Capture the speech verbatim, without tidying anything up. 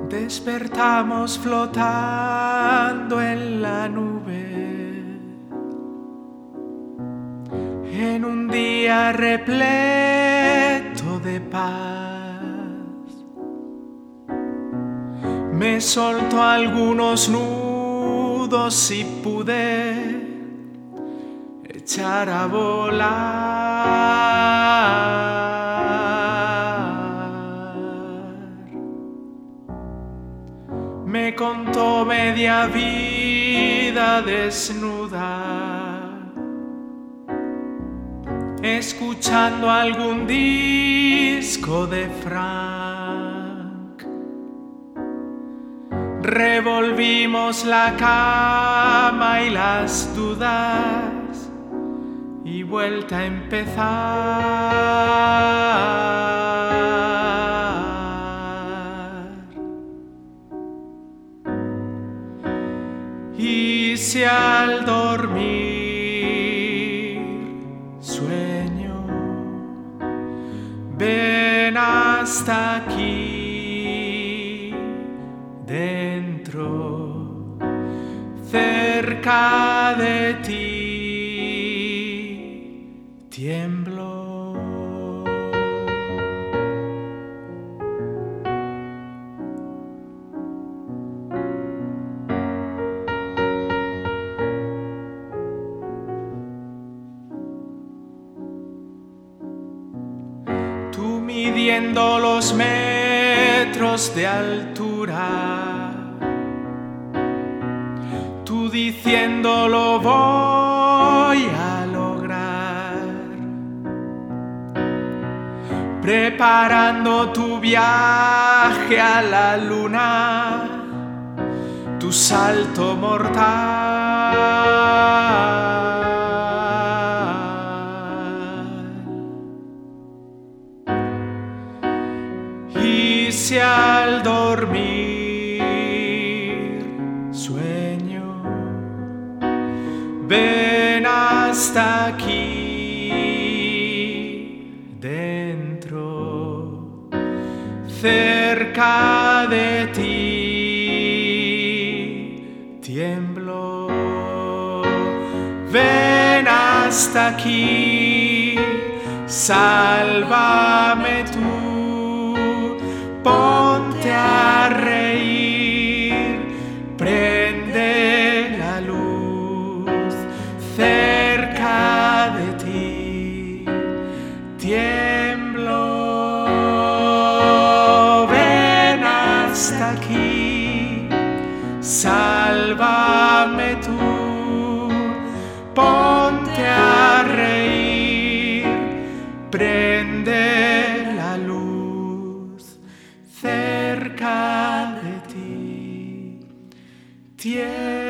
Despertamos flotando en la nube, en un día repleto de paz. Me soltó algunos nudos y pude echar a volar. Me contó media vida desnuda, escuchando algún disco de Frank. Revolvimos la cama y las dudas, y vuelta a empezar. Y si al dormir sueño, ven hasta aquí dentro, cerca de ti, tiemblo. Tú midiendo los metros de altura, tú diciendo lo voy a lograr, preparando tu viaje a la luna, tu salto mortal. Y si al dormir sueño, ven hasta aquí dentro, cerca de ti, tiemblo. Ven hasta aquí, sálvame tú. Ponte a reír, prende la luz cerca de ti, tiemblo. Ven hasta aquí, sálvame tú. Ponte a reír, prende la luz cerca de ti, tiemblo.